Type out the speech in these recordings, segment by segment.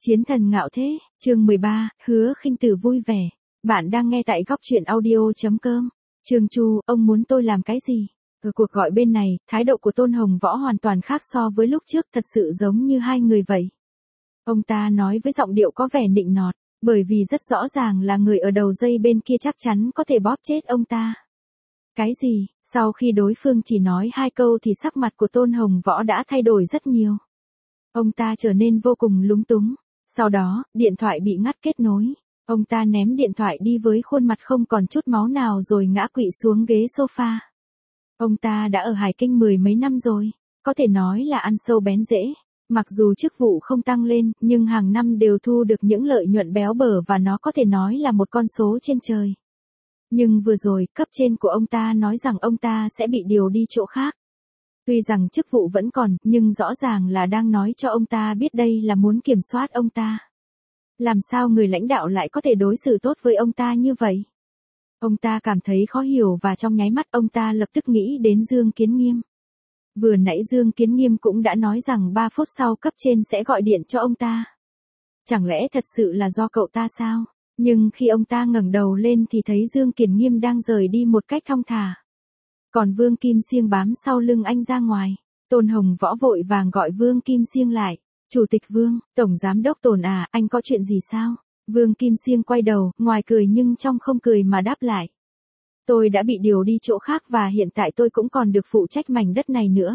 Chiến thần ngạo thế, chương 13, Hứa Khinh Tử vui vẻ. Bạn đang nghe tại góc truyện audio.com. Trương Chu, ông muốn tôi làm cái gì? Ở cuộc gọi bên này, thái độ của Tôn Hồng Võ hoàn toàn khác so với lúc trước, thật sự giống như hai người vậy. Ông ta nói với giọng điệu có vẻ nịnh nọt, bởi vì rất rõ ràng là người ở đầu dây bên kia chắc chắn có thể bóp chết ông ta. Cái gì? Sau khi đối phương chỉ nói hai câu thì sắc mặt của Tôn Hồng Võ đã thay đổi rất nhiều. Ông ta trở nên vô cùng lúng túng. Sau đó, điện thoại bị ngắt kết nối. Ông ta ném điện thoại đi với khuôn mặt không còn chút máu nào rồi ngã quỵ xuống ghế sofa. Ông ta đã ở Hải Kinh mười mấy năm rồi, có thể nói là ăn sâu bén rễ. Mặc dù chức vụ không tăng lên, nhưng hàng năm đều thu được những lợi nhuận béo bở và nó có thể nói là một con số trên trời. Nhưng vừa rồi, cấp trên của ông ta nói rằng ông ta sẽ bị điều đi chỗ khác. Tuy rằng chức vụ vẫn còn, nhưng rõ ràng là đang nói cho ông ta biết đây là muốn kiểm soát ông ta. Làm sao người lãnh đạo lại có thể đối xử tốt với ông ta như vậy? Ông ta cảm thấy khó hiểu và trong nháy mắt ông ta lập tức nghĩ đến Dương Kiến Nghiêm. Vừa nãy Dương Kiến Nghiêm cũng đã nói rằng 3 phút sau cấp trên sẽ gọi điện cho ông ta. Chẳng lẽ thật sự là do cậu ta sao? Nhưng khi ông ta ngẩng đầu lên thì thấy Dương Kiến Nghiêm đang rời đi một cách thong thả. Còn Vương Kim Siêng bám sau lưng anh ra ngoài. Tôn Hồng Võ vội vàng gọi Vương Kim Siêng lại. Chủ tịch Vương, Tổng Giám đốc Tôn à, anh có chuyện gì sao? Vương Kim Siêng quay đầu, ngoài cười nhưng trong không cười mà đáp lại. Tôi đã bị điều đi chỗ khác và hiện tại tôi cũng còn được phụ trách mảnh đất này nữa.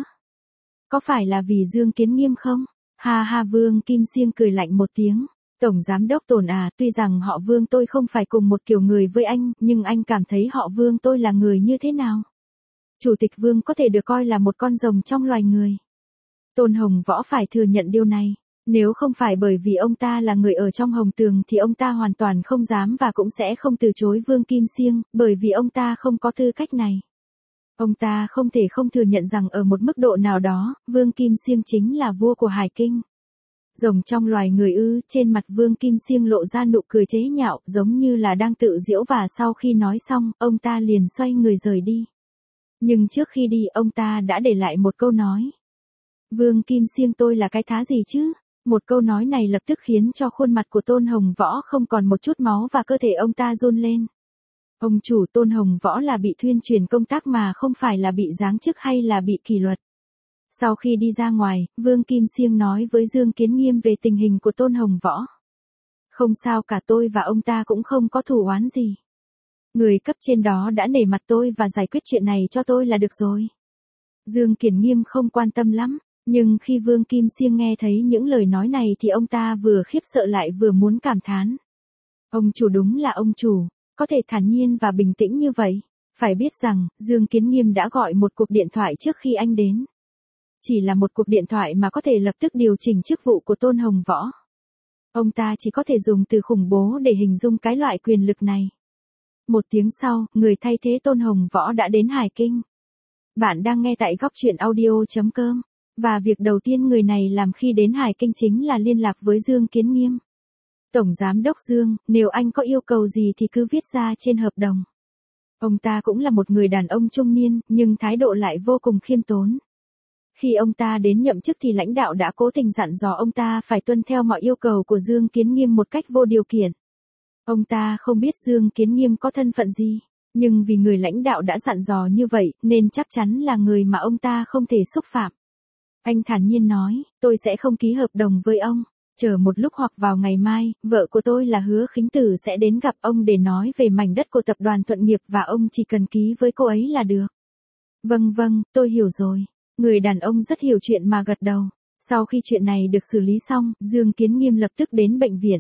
Có phải là vì Dương Kiến Nghiêm không? Ha ha, Vương Kim Siêng cười lạnh một tiếng. Tổng Giám đốc Tôn à, tuy rằng họ Vương tôi không phải cùng một kiểu người với anh, nhưng anh cảm thấy họ Vương tôi là người như thế nào? Chủ tịch Vương có thể được coi là một con rồng trong loài người. Tôn Hồng Võ phải thừa nhận điều này. Nếu không phải bởi vì ông ta là người ở trong Hồng Tường thì ông ta hoàn toàn không dám và cũng sẽ không từ chối Vương Kim Siêng, bởi vì ông ta không có tư cách này. Ông ta không thể không thừa nhận rằng ở một mức độ nào đó, Vương Kim Siêng chính là vua của Hải Kinh. Rồng trong loài người ư? Trên mặt Vương Kim Siêng lộ ra nụ cười chế nhạo, giống như là đang tự giễu, và sau khi nói xong, ông ta liền xoay người rời đi. Nhưng trước khi đi ông ta đã để lại một câu nói. Vương Kim Siêng tôi là cái thá gì chứ? Một câu nói này lập tức khiến cho khuôn mặt của Tôn Hồng Võ không còn một chút máu và cơ thể ông ta run lên. Ông chủ, Tôn Hồng Võ là bị thuyên truyền công tác mà không phải là bị giáng chức hay là bị kỷ luật. Sau khi đi ra ngoài, Vương Kim Siêng nói với Dương Kiến Nghiêm về tình hình của Tôn Hồng Võ. Không sao cả, tôi và ông ta cũng không có thù oán gì. Người cấp trên đó đã nể mặt tôi và giải quyết chuyện này cho tôi là được rồi. Dương Kiến Nghiêm không quan tâm lắm, nhưng khi Vương Kim Siêng nghe thấy những lời nói này thì ông ta vừa khiếp sợ lại vừa muốn cảm thán. Ông chủ đúng là ông chủ, có thể thản nhiên và bình tĩnh như vậy. Phải biết rằng, Dương Kiến Nghiêm đã gọi một cuộc điện thoại trước khi anh đến. Chỉ là một cuộc điện thoại mà có thể lập tức điều chỉnh chức vụ của Tôn Hồng Võ. Ông ta chỉ có thể dùng từ khủng bố để hình dung cái loại quyền lực này. Một tiếng sau, người thay thế Tôn Hồng Võ đã đến Hải Kinh. Bạn đang nghe tại góc truyện audio.com. Và việc đầu tiên người này làm khi đến Hải Kinh chính là liên lạc với Dương Kiến Nghiêm. Tổng Giám đốc Dương, nếu anh có yêu cầu gì thì cứ viết ra trên hợp đồng. Ông ta cũng là một người đàn ông trung niên, nhưng thái độ lại vô cùng khiêm tốn. Khi ông ta đến nhậm chức thì lãnh đạo đã cố tình dặn dò ông ta phải tuân theo mọi yêu cầu của Dương Kiến Nghiêm một cách vô điều kiện. Ông ta không biết Dương Kiến Nghiêm có thân phận gì, nhưng vì người lãnh đạo đã dặn dò như vậy, nên chắc chắn là người mà ông ta không thể xúc phạm. Anh thản nhiên nói, tôi sẽ không ký hợp đồng với ông. Chờ một lúc hoặc vào ngày mai, vợ của tôi là Hứa Khinh Tử sẽ đến gặp ông để nói về mảnh đất của tập đoàn Thuận Nghiệp và ông chỉ cần ký với cô ấy là được. Vâng vâng, tôi hiểu rồi. Người đàn ông rất hiểu chuyện mà gật đầu. Sau khi chuyện này được xử lý xong, Dương Kiến Nghiêm lập tức đến bệnh viện.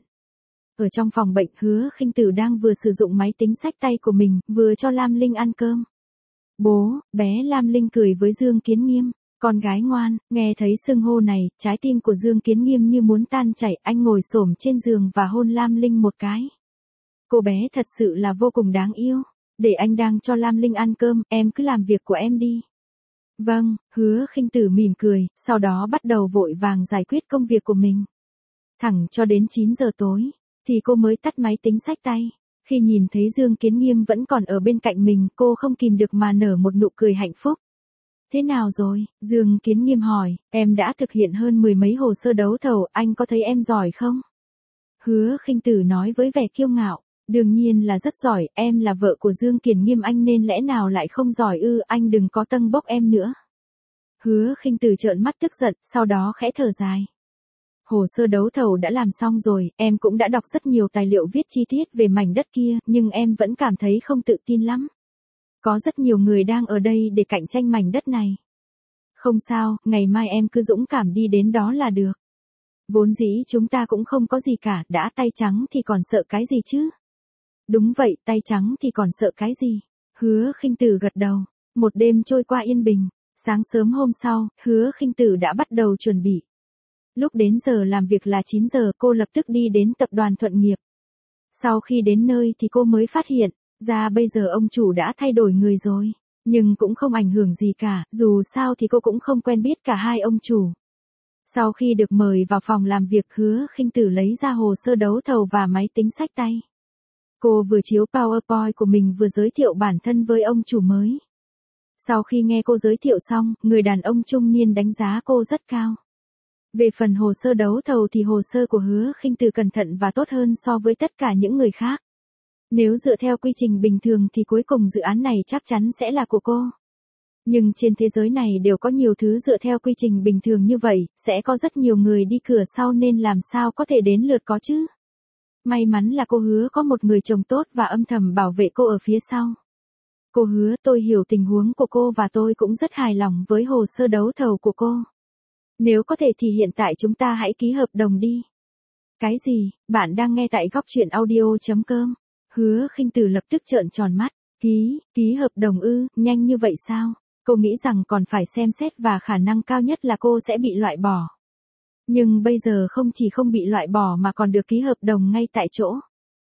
Ở trong phòng bệnh, Hứa Khinh Tử đang vừa sử dụng máy tính xách tay của mình, vừa cho Lam Linh ăn cơm. Bố, bé Lam Linh cười với Dương Kiến Nghiêm. Con gái ngoan, nghe thấy xưng hô này, trái tim của Dương Kiến Nghiêm như muốn tan chảy, anh ngồi xổm trên giường và hôn Lam Linh một cái. Cô bé thật sự là vô cùng đáng yêu. Để anh đang cho Lam Linh ăn cơm, em cứ làm việc của em đi. Vâng, Hứa Khinh Tử mỉm cười, sau đó bắt đầu vội vàng giải quyết công việc của mình. Thẳng cho đến 9 giờ tối, thì cô mới tắt máy tính xách tay. Khi nhìn thấy Dương Kiến Nghiêm vẫn còn ở bên cạnh mình, cô không kìm được mà nở một nụ cười hạnh phúc. Thế nào rồi? Dương Kiến Nghiêm hỏi, em đã thực hiện hơn 10 mấy hồ sơ đấu thầu, anh có thấy em giỏi không? Hứa Khinh Tử nói với vẻ kiêu ngạo. Đương nhiên là rất giỏi, em là vợ của Dương Kiền Nghiêm, anh nên lẽ nào lại không giỏi ư, anh đừng có tâng bốc em nữa. Hứa Khinh Tử trợn mắt tức giận, sau đó khẽ thở dài. Hồ sơ đấu thầu đã làm xong rồi, em cũng đã đọc rất nhiều tài liệu viết chi tiết về mảnh đất kia, nhưng em vẫn cảm thấy không tự tin lắm. Có rất nhiều người đang ở đây để cạnh tranh mảnh đất này. Không sao, ngày mai em cứ dũng cảm đi đến đó là được. Vốn dĩ chúng ta cũng không có gì cả, đã tay trắng thì còn sợ cái gì chứ? Đúng vậy, tay trắng thì còn sợ cái gì? Hứa Khinh Tử gật đầu. Một đêm trôi qua yên bình. Sáng sớm hôm sau, Hứa Khinh Tử đã bắt đầu chuẩn bị. Lúc đến giờ làm việc là 9 giờ, cô lập tức đi đến tập đoàn Thuận Nghiệp. Sau khi đến nơi thì cô mới phát hiện, ra bây giờ ông chủ đã thay đổi người rồi. Nhưng cũng không ảnh hưởng gì cả, dù sao thì cô cũng không quen biết cả hai ông chủ. Sau khi được mời vào phòng làm việc, Hứa Khinh Tử lấy ra hồ sơ đấu thầu và máy tính xách tay. Cô vừa chiếu PowerPoint của mình vừa giới thiệu bản thân với ông chủ mới. Sau khi nghe cô giới thiệu xong, người đàn ông trung niên đánh giá cô rất cao. Về phần hồ sơ đấu thầu thì hồ sơ của Hứa Khinh Tử cẩn thận và tốt hơn so với tất cả những người khác. Nếu dựa theo quy trình bình thường thì cuối cùng dự án này chắc chắn sẽ là của cô. Nhưng trên thế giới này đều có nhiều thứ dựa theo quy trình bình thường như vậy, sẽ có rất nhiều người đi cửa sau nên làm sao có thể đến lượt có chứ. May mắn là cô Hứa có một người chồng tốt và âm thầm bảo vệ cô ở phía sau. Cô Hứa, tôi hiểu tình huống của cô và tôi cũng rất hài lòng với hồ sơ đấu thầu của cô. Nếu có thể thì hiện tại chúng ta hãy ký hợp đồng đi. Cái gì, bạn đang nghe tại góc truyện audio.com. Hứa Khinh Tử lập tức trợn tròn mắt. Ký hợp đồng ư, nhanh như vậy sao? Cô nghĩ rằng còn phải xem xét và khả năng cao nhất là cô sẽ bị loại bỏ. Nhưng bây giờ không chỉ không bị loại bỏ mà còn được ký hợp đồng ngay tại chỗ.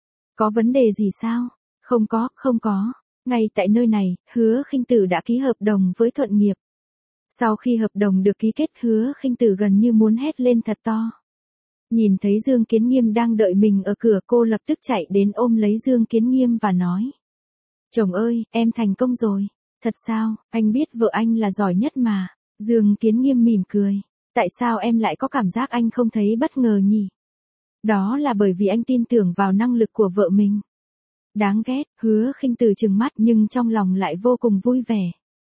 Có vấn đề gì sao? Không có. Ngay tại nơi này, Hứa Khinh Tử đã ký hợp đồng với Thuận Nghiệp. Sau khi hợp đồng được ký kết, Hứa Khinh Tử gần như muốn hét lên thật to. Nhìn thấy Dương Kiến Nghiêm đang đợi mình ở cửa, cô lập tức chạy đến ôm lấy Dương Kiến Nghiêm và nói. Chồng ơi, em thành công rồi. Thật sao, anh biết vợ anh là giỏi nhất mà. Dương Kiến Nghiêm mỉm cười. Tại sao em lại có cảm giác anh không thấy bất ngờ nhỉ? Đó là bởi vì anh tin tưởng vào năng lực của vợ mình. Đáng ghét, Hứa Khinh Tử trừng mắt nhưng trong lòng lại vô cùng vui vẻ.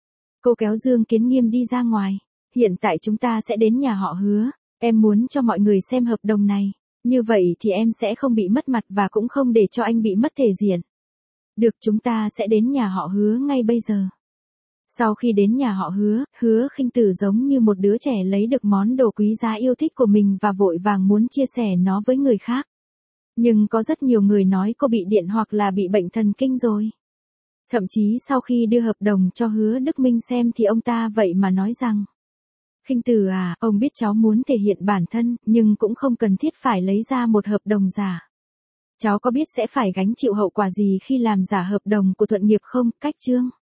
Cô kéo Dương Kiến Nghiêm đi ra ngoài. Hiện tại chúng ta sẽ đến nhà họ Hứa. Em muốn cho mọi người xem hợp đồng này. Như vậy thì em sẽ không bị mất mặt và cũng không để cho anh bị mất thể diện. Được, chúng ta sẽ đến nhà họ Hứa ngay bây giờ. Sau khi đến nhà họ Hứa, Hứa Khinh Tử giống như một đứa trẻ lấy được món đồ quý giá yêu thích của mình và vội vàng muốn chia sẻ nó với người khác. Nhưng có rất nhiều người nói cô bị điện hoặc là bị bệnh thần kinh rồi. Thậm chí sau khi đưa hợp đồng cho Hứa Đức Minh xem thì ông ta vậy mà nói rằng. Khinh Tử à, ông biết cháu muốn thể hiện bản thân, nhưng cũng không cần thiết phải lấy ra một hợp đồng giả. Cháu có biết sẽ phải gánh chịu hậu quả gì khi làm giả hợp đồng của Thuận Nghiệp không? Cách chương